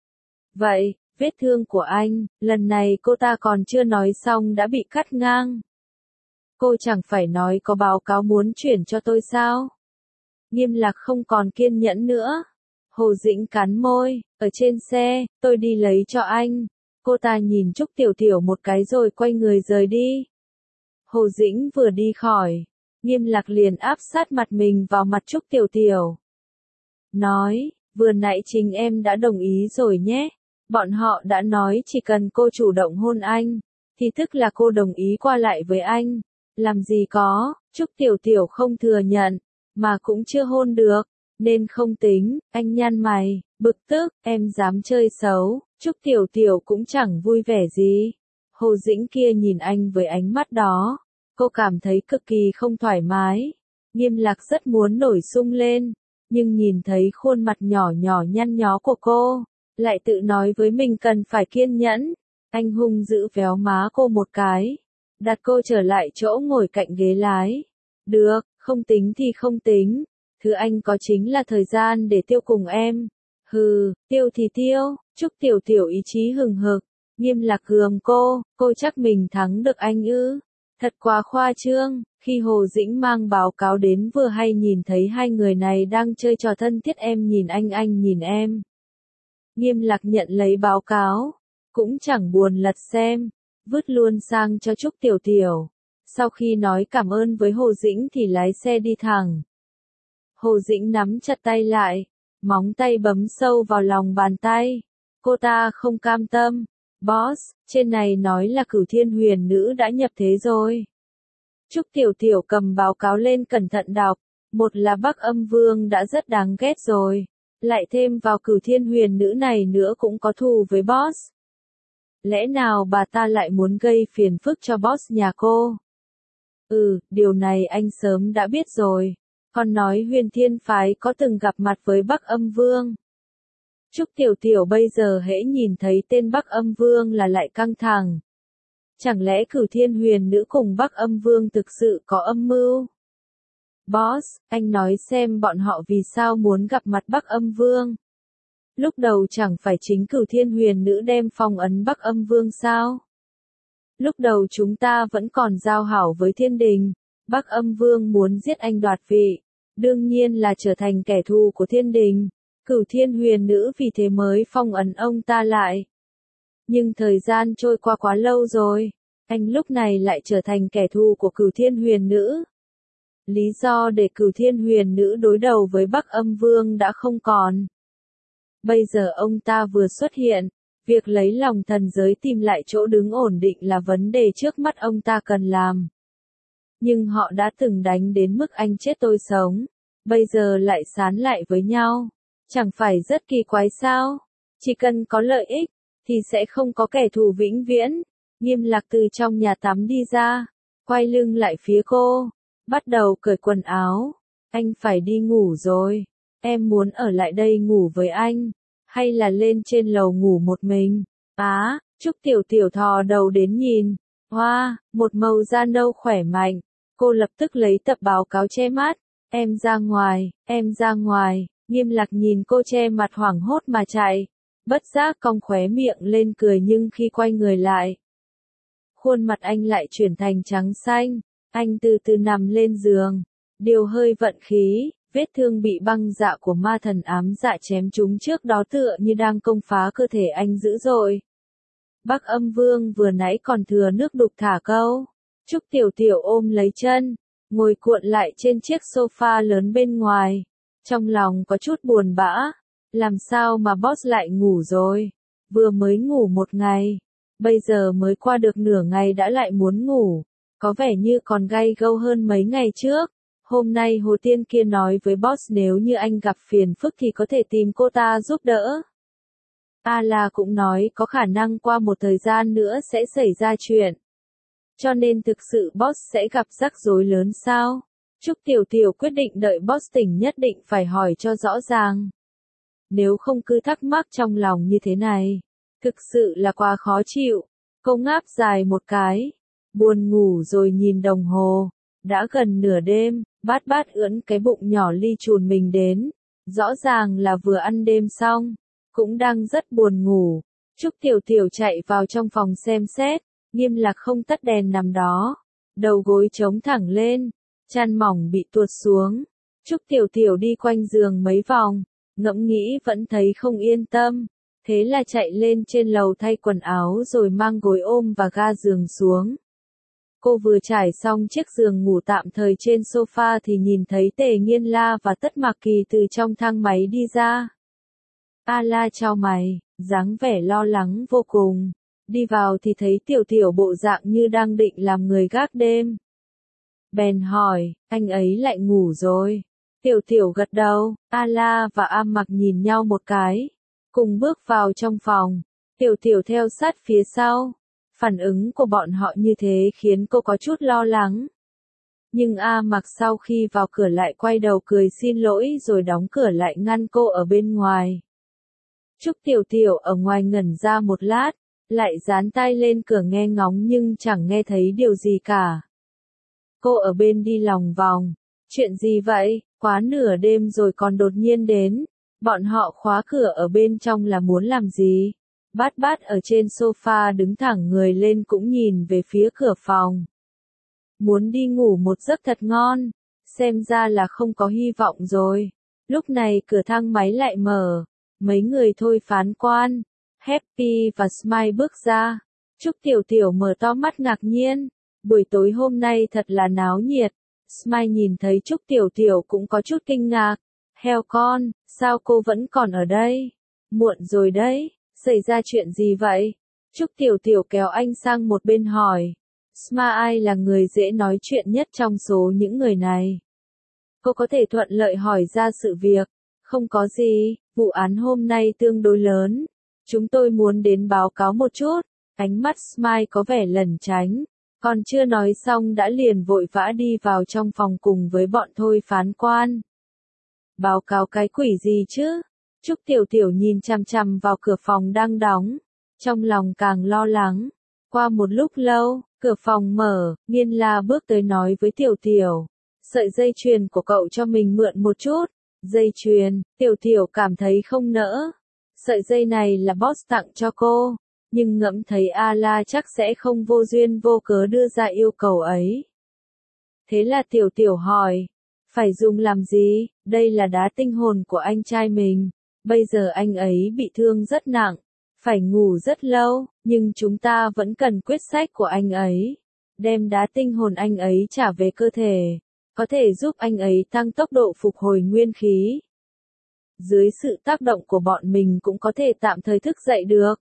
Vậy, vết thương của anh, lần này cô ta còn chưa nói xong đã bị cắt ngang. Cô chẳng phải nói có báo cáo muốn chuyển cho tôi sao? Nghiêm Lạc không còn kiên nhẫn nữa. Hồ Dĩnh cắn môi, ở trên xe, tôi đi lấy cho anh. Cô ta nhìn Trúc Tiểu Tiểu một cái rồi quay người rời đi. Hồ Dĩnh vừa đi khỏi, Nghiêm Lạc liền áp sát mặt mình vào mặt Trúc Tiểu Tiểu. Nói, vừa nãy chính em đã đồng ý rồi nhé. Bọn họ đã nói chỉ cần cô chủ động hôn anh, thì tức là cô đồng ý qua lại với anh. Làm gì có, Trúc Tiểu Tiểu không thừa nhận, mà cũng chưa hôn được, nên không tính. Anh nhăn mày, bực tức, em dám chơi xấu. Trúc Tiểu Tiểu cũng chẳng vui vẻ gì. Hồ Dĩnh kia nhìn anh với ánh mắt đó, cô cảm thấy cực kỳ không thoải mái. Nghiêm Lạc rất muốn nổi sung lên, nhưng nhìn thấy khuôn mặt nhỏ nhỏ nhăn nhó của cô, lại tự nói với mình cần phải kiên nhẫn. Anh hung dữ véo má cô một cái, đặt cô trở lại chỗ ngồi cạnh ghế lái. Được, không tính thì không tính. Thứ anh có chính là thời gian để tiêu cùng em. Hừ, tiêu thì tiêu. Trúc Tiểu Tiểu ý chí hừng hực. Nghiêm Lạc gườm cô chắc mình thắng được anh ư? Thật quá khoa trương. Khi Hồ Dĩnh mang báo cáo đến vừa hay nhìn thấy hai người này đang chơi trò thân thiết, em nhìn anh nhìn em. Nghiêm Lạc nhận lấy báo cáo, cũng chẳng buồn lật xem, vứt luôn sang cho Trúc Tiểu Tiểu. Sau khi nói cảm ơn với Hồ Dĩnh thì lái xe đi thẳng. Hồ Dĩnh nắm chặt tay lại, móng tay bấm sâu vào lòng bàn tay. Cô ta không cam tâm. Boss, trên này nói là Cửu Thiên Huyền Nữ đã nhập thế rồi. Trúc Tiểu Tiểu cầm báo cáo lên cẩn thận đọc. Một là Bắc Âm Vương đã rất đáng ghét rồi. Lại thêm vào Cửu Thiên Huyền Nữ này nữa cũng có thù với boss. Lẽ nào bà ta lại muốn gây phiền phức cho boss nhà cô? Điều này anh sớm đã biết rồi. Còn nói Huyền Thiên Phái có từng gặp mặt với Bắc Âm Vương. Trúc Tiểu Tiểu bây giờ hễ nhìn thấy tên Bắc Âm Vương là lại căng thẳng. Chẳng lẽ Cửu Thiên Huyền Nữ cùng Bắc Âm Vương thực sự có âm mưu? Boss, anh nói xem bọn họ vì sao muốn gặp mặt Bắc Âm Vương? Lúc đầu chẳng phải chính Cửu Thiên Huyền Nữ đem phong ấn Bắc Âm Vương sao? Lúc đầu chúng ta vẫn còn giao hảo với Thiên Đình. Bắc Âm Vương muốn giết anh đoạt vị, đương nhiên là trở thành kẻ thù của Thiên Đình. Cửu Thiên Huyền Nữ vì thế mới phong ấn ông ta lại. Nhưng thời gian trôi qua quá lâu rồi, anh lúc này lại trở thành kẻ thù của Cửu Thiên Huyền Nữ. Lý do để Cửu Thiên Huyền Nữ đối đầu với Bắc Âm Vương đã không còn. Bây giờ ông ta vừa xuất hiện, việc lấy lòng thần giới tìm lại chỗ đứng ổn định là vấn đề trước mắt ông ta cần làm. Nhưng họ đã từng đánh đến mức anh chết tôi sống, bây giờ lại sán lại với nhau. Chẳng phải rất kỳ quái sao? Chỉ cần có lợi ích, thì sẽ không có kẻ thù vĩnh viễn. Nghiêm Lạc từ trong nhà tắm đi ra, quay lưng lại phía cô, bắt đầu cởi quần áo. Anh phải đi ngủ rồi, em muốn ở lại đây ngủ với anh, hay là lên trên lầu ngủ một mình? Trúc Tiểu Tiểu thò đầu đến nhìn. Hoa, một màu da nâu khỏe mạnh. Cô lập tức lấy tập báo cáo che mắt. Em ra ngoài. Nghiêm Lạc nhìn cô che mặt hoảng hốt mà chạy. Bất giác cong khóe miệng lên cười, nhưng khi quay người lại, khuôn mặt anh lại chuyển thành trắng xanh. Anh từ từ nằm lên giường, điều hơi vận khí. Vết thương bị băng dạ của ma thần ám dạ chém trúng trước đó tựa như đang công phá cơ thể anh dữ dội. Bắc Âm Vương vừa nãy còn thừa nước đục thả câu. Trúc Tiểu Tiểu ôm lấy chân, ngồi cuộn lại trên chiếc sofa lớn bên ngoài. Trong lòng có chút buồn bã. Làm sao mà boss lại ngủ rồi? Vừa mới ngủ một ngày, bây giờ mới qua được nửa ngày đã lại muốn ngủ. Có vẻ như còn gay gâu hơn mấy ngày trước. Hôm nay Hồ Tiên kia nói với boss nếu như anh gặp phiền phức thì có thể tìm cô ta giúp đỡ. La cũng nói có khả năng qua một thời gian nữa sẽ xảy ra chuyện. Cho nên thực sự boss sẽ gặp rắc rối lớn sao? Trúc Tiểu Tiểu quyết định đợi boss tỉnh nhất định phải hỏi cho rõ ràng. Nếu không cứ thắc mắc trong lòng như thế này, thực sự là quá khó chịu. Cô ngáp dài một cái, buồn ngủ rồi nhìn đồng hồ. Đã gần nửa đêm, Bát Bát ưỡn cái bụng nhỏ li chùn mình đến. Rõ ràng là vừa ăn đêm xong, cũng đang rất buồn ngủ. Trúc Tiểu Tiểu chạy vào trong phòng xem xét, Nghiêm Lạc không tắt đèn nằm đó. Đầu gối chống thẳng lên, chăn mỏng bị tuột xuống. Trúc Tiểu Tiểu đi quanh giường mấy vòng, ngẫm nghĩ vẫn thấy không yên tâm. Thế là chạy lên trên lầu thay quần áo rồi mang gối ôm và ga giường xuống. Cô vừa trải xong chiếc giường ngủ tạm thời trên sofa thì nhìn thấy Tề Nghiên La và Tất Mạc Kỳ từ trong thang máy đi ra. A La chau mày, dáng vẻ lo lắng vô cùng. Đi vào thì thấy Tiểu Tiểu bộ dạng như đang định làm người gác đêm. Bèn hỏi, anh ấy lại ngủ rồi. Tiểu Tiểu gật đầu, A La và A Mặc nhìn nhau một cái. Cùng bước vào trong phòng, Tiểu Tiểu theo sát phía sau. Phản ứng của bọn họ như thế khiến cô có chút lo lắng. Nhưng A Mặc sau khi vào cửa lại quay đầu cười xin lỗi rồi đóng cửa lại ngăn cô ở bên ngoài. Trúc Tiểu Tiểu ở ngoài ngẩn ra một lát, lại dán tai lên cửa nghe ngóng nhưng chẳng nghe thấy điều gì cả. Cô ở bên đi lòng vòng. Chuyện gì vậy? Quá nửa đêm rồi còn đột nhiên đến. Bọn họ khóa cửa ở bên trong là muốn làm gì? Bát Bát ở trên sofa đứng thẳng người lên cũng nhìn về phía cửa phòng. Muốn đi ngủ một giấc thật ngon. Xem ra là không có hy vọng rồi. Lúc này cửa thang máy lại mở. Mấy người thôi phán quan, Happy và Smile bước ra. Trúc Tiểu Tiểu mở to mắt ngạc nhiên. Buổi tối hôm nay thật là náo nhiệt. Smile nhìn thấy Trúc Tiểu Tiểu cũng có chút kinh ngạc. Heo con, sao cô vẫn còn ở đây? Muộn rồi đấy, xảy ra chuyện gì vậy? Trúc Tiểu Tiểu kéo anh sang một bên hỏi. Smile là người dễ nói chuyện nhất trong số những người này. Cô có thể thuận lợi hỏi ra sự việc. Không có gì, vụ án hôm nay tương đối lớn. Chúng tôi muốn đến báo cáo một chút. Ánh mắt Smile có vẻ lẩn tránh. Còn chưa nói xong đã liền vội vã đi vào trong phòng cùng với bọn thôi phán quan. Báo cáo cái quỷ gì chứ? Trúc Tiểu Tiểu nhìn chằm chằm vào cửa phòng đang đóng. Trong lòng càng lo lắng. Qua một lúc lâu, cửa phòng mở, Nghiên La bước tới nói với Tiểu Tiểu. Sợi dây chuyền của cậu cho mình mượn một chút. Dây chuyền, Tiểu Tiểu cảm thấy không nỡ. Sợi dây này là boss tặng cho cô. Nhưng ngẫm thấy A La chắc sẽ không vô duyên vô cớ đưa ra yêu cầu ấy. Thế là Tiểu Tiểu hỏi. Phải dùng làm gì? Đây là đá tinh hồn của anh trai mình. Bây giờ anh ấy bị thương rất nặng. Phải ngủ rất lâu. Nhưng chúng ta vẫn cần quyết sách của anh ấy. Đem đá tinh hồn anh ấy trả về cơ thể. Có thể giúp anh ấy tăng tốc độ phục hồi nguyên khí. Dưới sự tác động của bọn mình cũng có thể tạm thời thức dậy được.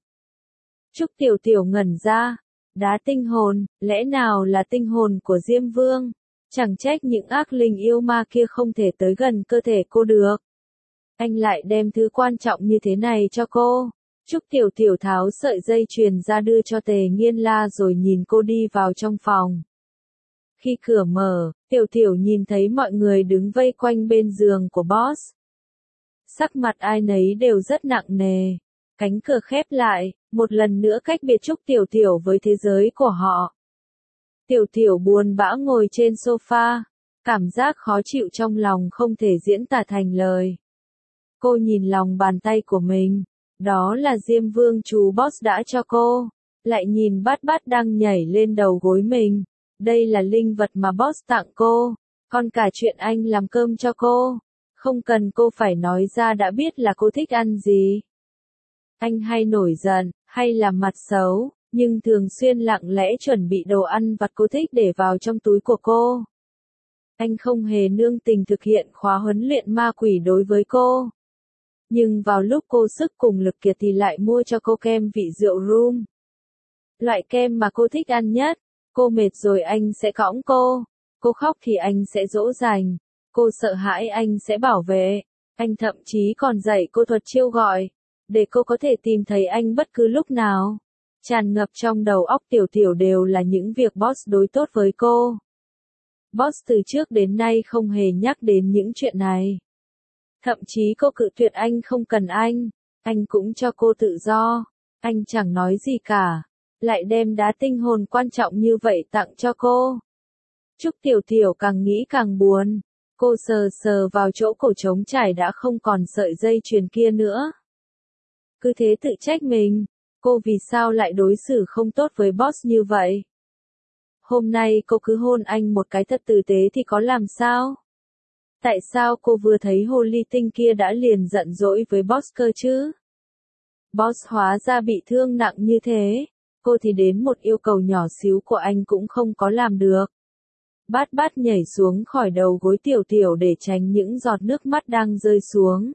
Trúc Tiểu Tiểu ngẩn ra. Đá tinh hồn, lẽ nào là tinh hồn của Diêm Vương? Chẳng trách những ác linh yêu ma kia không thể tới gần cơ thể cô được. Anh lại đem thứ quan trọng như thế này cho cô. Trúc Tiểu Tiểu tháo sợi dây chuyền ra đưa cho Tề Nghiên La rồi nhìn cô đi vào trong phòng. Khi cửa mở, Tiểu Tiểu nhìn thấy mọi người đứng vây quanh bên giường của boss. Sắc mặt ai nấy đều rất nặng nề. Cánh cửa khép lại, một lần nữa cách biệt Trúc Tiểu Tiểu với thế giới của họ. Tiểu Tiểu buồn bã ngồi trên sofa, cảm giác khó chịu trong lòng không thể diễn tả thành lời. Cô nhìn lòng bàn tay của mình, đó là Diêm Vương chú boss đã cho cô, lại nhìn Bát Bát đang nhảy lên đầu gối mình. Đây là linh vật mà boss tặng cô, còn cả chuyện anh làm cơm cho cô. Không cần cô phải nói ra đã biết là cô thích ăn gì. Anh hay nổi giận, hay làm mặt xấu, nhưng thường xuyên lặng lẽ chuẩn bị đồ ăn vặt cô thích để vào trong túi của cô. Anh không hề nương tình thực hiện khóa huấn luyện ma quỷ đối với cô. Nhưng vào lúc cô sức cùng lực kiệt thì lại mua cho cô kem vị rượu rum. Loại kem mà cô thích ăn nhất. Cô mệt rồi anh sẽ cõng cô. Cô khóc thì anh sẽ dỗ dành. Cô sợ hãi anh sẽ bảo vệ. Anh thậm chí còn dạy cô thuật chiêu gọi. Để cô có thể tìm thấy anh bất cứ lúc nào. Tràn ngập trong đầu óc Tiểu Tiểu đều là những việc boss đối tốt với cô. Boss từ trước đến nay không hề nhắc đến những chuyện này. Thậm chí cô cự tuyệt anh không cần anh cũng cho cô tự do. Anh chẳng nói gì cả. Lại đem đá tinh hồn quan trọng như vậy tặng cho cô. Trúc Tiểu Tiểu càng nghĩ càng buồn. Cô sờ sờ vào chỗ cổ trống trải đã không còn sợi dây chuyền kia nữa. Cứ thế tự trách mình, cô vì sao lại đối xử không tốt với boss như vậy? Hôm nay cô cứ hôn anh một cái thật tử tế thì có làm sao? Tại sao cô vừa thấy hồ ly tinh kia đã liền giận dỗi với boss cơ chứ? Boss hóa ra bị thương nặng như thế, cô thì đến một yêu cầu nhỏ xíu của anh cũng không có làm được. Bát bát nhảy xuống khỏi đầu gối Tiểu Tiểu để tránh những giọt nước mắt đang rơi xuống.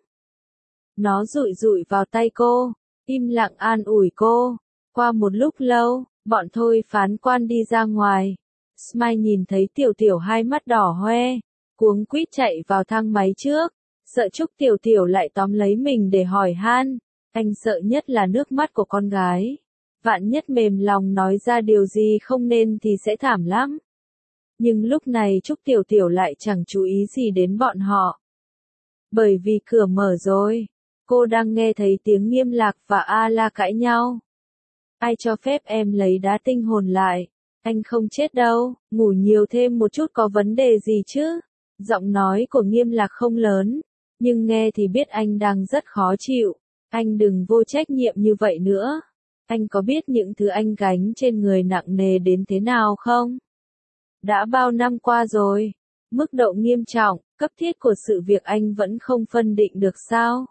Nó dụi dụi vào tay cô, im lặng an ủi cô. Qua một lúc lâu, bọn thôi phán quan đi ra ngoài. Smile nhìn thấy Tiểu Tiểu hai mắt đỏ hoe, cuống quýt chạy vào thang máy trước, sợ Trúc Tiểu Tiểu lại tóm lấy mình để hỏi han. Anh sợ nhất là nước mắt của con gái. Vạn nhất mềm lòng nói ra điều gì không nên thì sẽ thảm lắm. Nhưng lúc này Trúc Tiểu Tiểu lại chẳng chú ý gì đến bọn họ. Bởi vì cửa mở rồi, cô đang nghe thấy tiếng Nghiêm Lạc và A-la cãi nhau. Ai cho phép em lấy đá tinh hồn lại? Anh không chết đâu, ngủ nhiều thêm một chút có vấn đề gì chứ? Giọng nói của Nghiêm Lạc không lớn, nhưng nghe thì biết anh đang rất khó chịu. Anh đừng vô trách nhiệm như vậy nữa. Anh có biết những thứ anh gánh trên người nặng nề đến thế nào không? Đã bao năm qua rồi, mức độ nghiêm trọng, cấp thiết của sự việc anh vẫn không phân định được sao?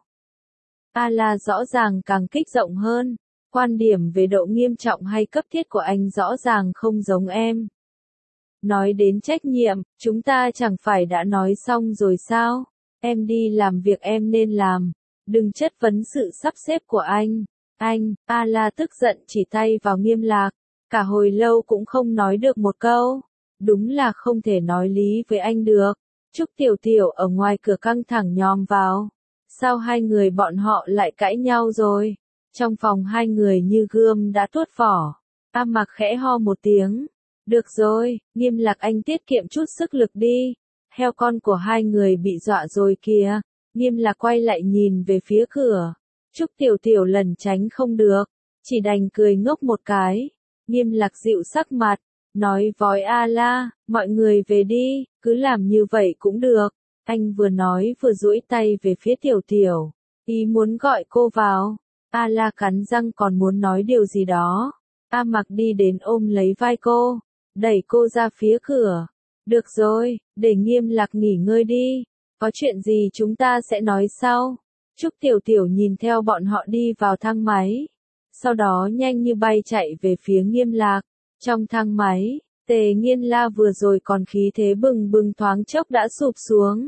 A-la rõ ràng càng kích rộng hơn, quan điểm về độ nghiêm trọng hay cấp thiết của anh rõ ràng không giống em. Nói đến trách nhiệm, chúng ta chẳng phải đã nói xong rồi sao? Em đi làm việc em nên làm, đừng chất vấn sự sắp xếp của anh. Anh, A-la tức giận chỉ tay vào Nghiêm Lạc, cả hồi lâu cũng không nói được một câu. Đúng là không thể nói lý với anh được. Trúc Tiểu Tiểu ở ngoài cửa căng thẳng nhòm vào. Sao hai người bọn họ lại cãi nhau rồi? Trong phòng hai người như gươm đã tuốt vỏ. A Mặc khẽ ho một tiếng. Được rồi, Nghiêm Lạc anh tiết kiệm chút sức lực đi. Heo con của hai người bị dọa rồi kìa. Nghiêm Lạc quay lại nhìn về phía cửa. Trúc Tiểu Tiểu lẩn tránh không được, chỉ đành cười ngốc một cái. Nghiêm Lạc dịu sắc mặt, nói với A-la, mọi người về đi, cứ làm như vậy cũng được. Anh vừa nói vừa duỗi tay về phía Tiểu Tiểu, ý muốn gọi cô vào. A-la cắn răng còn muốn nói điều gì đó. A Mặc đi đến ôm lấy vai cô, đẩy cô ra phía cửa. Được rồi, để Nghiêm Lạc nghỉ ngơi đi, có chuyện gì chúng ta sẽ nói sau. Trúc Tiểu Tiểu nhìn theo bọn họ đi vào thang máy, sau đó nhanh như bay chạy về phía Nghiêm Lạc. Trong thang máy, Tề Nghiên La vừa rồi còn khí thế bừng bừng thoáng chốc đã sụp xuống.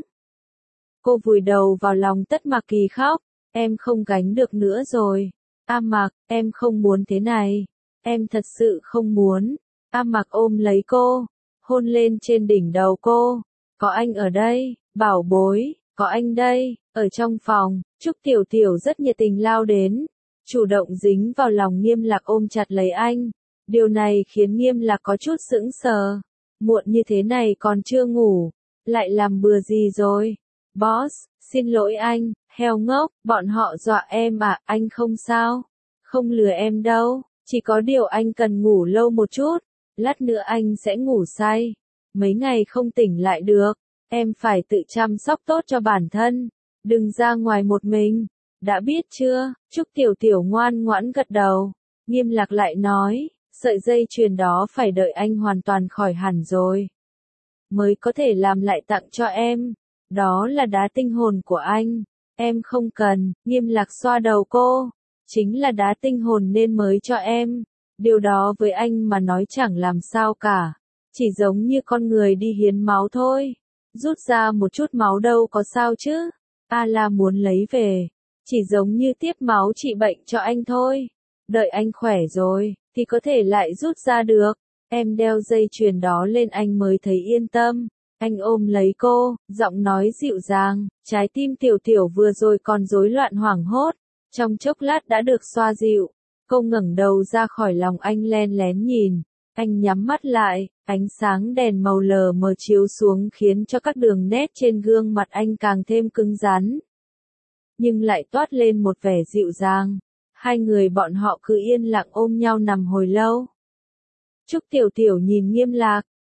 Cô vùi đầu vào lòng Tất Mạc Kỳ khóc, em không gánh được nữa rồi. A Mặc, em không muốn thế này, em thật sự không muốn. A Mặc ôm lấy cô, hôn lên trên đỉnh đầu cô. Có anh ở đây, bảo bối, có anh đây. Ở trong phòng, Trúc Tiểu Tiểu rất nhiệt tình lao đến, chủ động dính vào lòng Nghiêm Lạc ôm chặt lấy anh. Điều này khiến Nghiêm Lạc có chút sững sờ. Muộn như thế này còn chưa ngủ, lại làm bừa gì rồi? Boss, xin lỗi anh, heo ngốc, bọn họ dọa em à, anh không sao. Không lừa em đâu, chỉ có điều anh cần ngủ lâu một chút, lát nữa anh sẽ ngủ say. Mấy ngày không tỉnh lại được, em phải tự chăm sóc tốt cho bản thân. Đừng ra ngoài một mình, đã biết chưa? Trúc Tiểu Tiểu ngoan ngoãn gật đầu. Nghiêm Lạc lại nói, sợi dây chuyền đó phải đợi anh hoàn toàn khỏi hẳn rồi, mới có thể làm lại tặng cho em. Đó là đá tinh hồn của anh, em không cần. Nghiêm Lạc xoa đầu cô, chính là đá tinh hồn nên mới cho em. Điều đó với anh mà nói chẳng làm sao cả, chỉ giống như con người đi hiến máu thôi. Rút ra một chút máu đâu có sao chứ. A-la muốn lấy về, chỉ giống như tiếp máu trị bệnh cho anh thôi. Đợi anh khỏe rồi, thì có thể lại rút ra được. Em đeo dây chuyền đó lên anh mới thấy yên tâm. Anh ôm lấy cô, giọng nói dịu dàng, trái tim Tiểu Tiểu vừa rồi còn rối loạn hoảng hốt, trong chốc lát đã được xoa dịu. Cô ngẩng đầu ra khỏi lòng anh len lén nhìn. Anh nhắm mắt lại, ánh sáng đèn màu lờ mờ chiếu xuống khiến cho các đường nét trên gương mặt anh càng thêm cứng rắn. Nhưng lại toát lên một vẻ dịu dàng. Hai người bọn họ cứ yên lặng ôm nhau nằm hồi lâu. Trúc Tiểu Tiểu nhìn Nghiêm Lạc,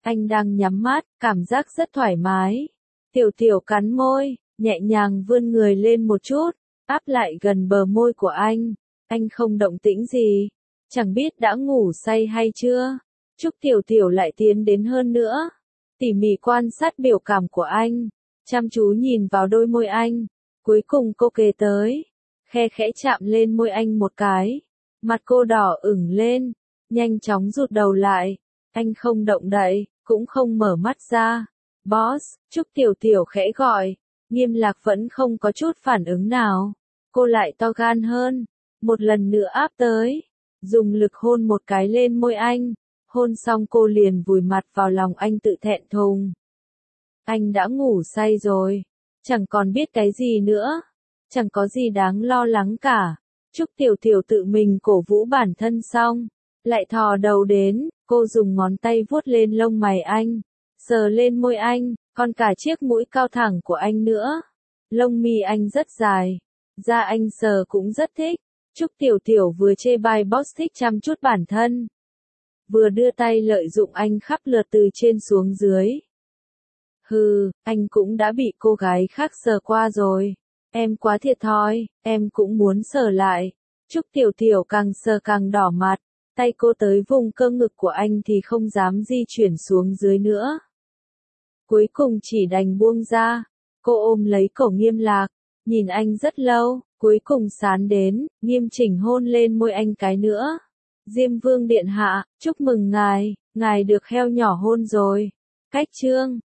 Anh đang nhắm mắt, cảm giác rất thoải mái. Tiểu Tiểu cắn môi, nhẹ nhàng vươn người lên một chút, áp lại gần bờ môi của anh. Anh không động tĩnh gì, chẳng biết đã ngủ say hay chưa. Trúc Tiểu Tiểu lại tiến đến hơn nữa, tỉ mỉ quan sát biểu cảm của anh, chăm chú nhìn vào đôi môi anh. Cuối cùng cô kề tới, khe khẽ chạm lên môi anh một cái. Mặt cô đỏ ửng lên, nhanh chóng rụt đầu lại. Anh không động đậy, cũng không mở mắt ra. Boss, Trúc Tiểu Tiểu khẽ gọi. Nghiêm Lạc vẫn không có chút phản ứng nào. Cô lại to gan hơn, một lần nữa áp tới, dùng lực hôn một cái lên môi anh. Hôn xong cô liền vùi mặt vào lòng anh tự thẹn thùng. Anh đã ngủ say rồi, chẳng còn biết cái gì nữa, chẳng có gì đáng lo lắng cả. Trúc Tiểu Tiểu tự mình cổ vũ bản thân xong, lại thò đầu đến, cô dùng ngón tay vuốt lên lông mày anh, sờ lên môi anh, còn cả chiếc mũi cao thẳng của anh nữa. Lông mi anh rất dài, da anh sờ cũng rất thích. Trúc Tiểu Tiểu vừa chê bai boss thích chăm chút bản thân, vừa đưa tay lợi dụng anh khắp lượt từ trên xuống dưới. Hừ, anh cũng đã bị cô gái khác sờ qua rồi. Em quá thiệt thòi, em cũng muốn sờ lại. Trúc Tiểu Tiểu càng sờ càng đỏ mặt, tay cô tới vùng cơ ngực của anh thì không dám di chuyển xuống dưới nữa. Cuối cùng chỉ đành buông ra, cô ôm lấy cổ Nghiêm Lạc, nhìn anh rất lâu, cuối cùng sán đến, nghiêm chỉnh hôn lên môi anh cái nữa. Diêm Vương điện hạ, chúc mừng ngài được heo nhỏ hôn rồi. Cách chương